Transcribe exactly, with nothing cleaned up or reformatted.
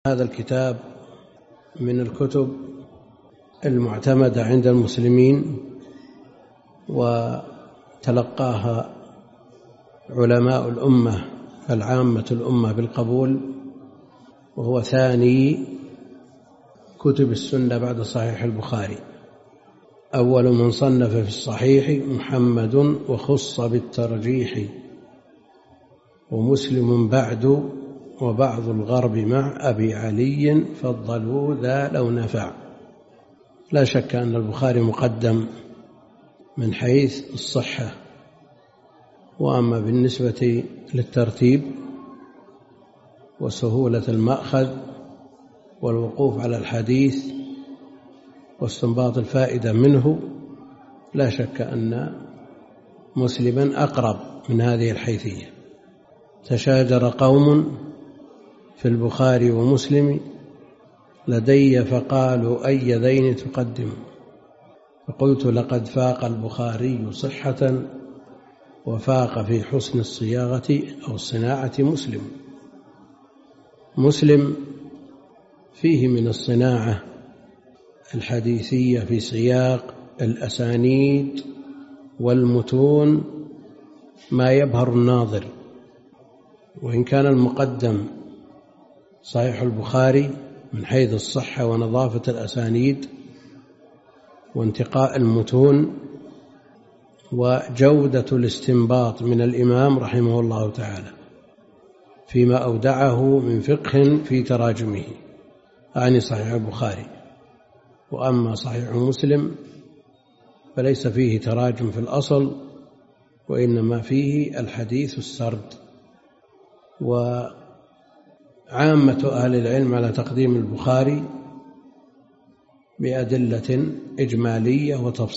هذا الكتاب من الكتب المعتمدة عند المسلمين، وتلقاها علماء الأمة العامة الأمة بالقبول، وهو ثاني كتب السنة بعد صحيح البخاري. أول من صنف في الصحيح محمد وخص بالترجيح، ومسلم بعد وبعض الغرب مع أبي علي فضلوا ذا لو نفع. لا شك أن البخاري مقدم من حيث الصحة، وأما بالنسبة للترتيب وسهولة المأخذ والوقوف على الحديث واستنباط الفائدة منه، لا شك أن مسلما أقرب من هذه الحيثية. تشاجر قوم في البخاري ومسلم لدي فقالوا أي ذين تقدم، فقلت لقد فاق البخاري صحة وفاق في حسن الصياغة أو الصناعة مسلم. مسلم فيه من الصناعة الحديثية في سياق الأسانيد والمتون ما يبهر الناظر، وإن كان المقدم صحيح البخاري من حيث الصحة ونظافة الأسانيد وانتقاء المتون وجودة الاستنباط من الإمام رحمه الله تعالى فيما أودعه من فقه في تراجمه، أعني صحيح البخاري. وأما صحيح مسلم فليس فيه تراجم في الأصل، وإنما فيه الحديث السرد. وعامة أهل العلم على تقديم البخاري بأدلة إجمالية وتفصيلية.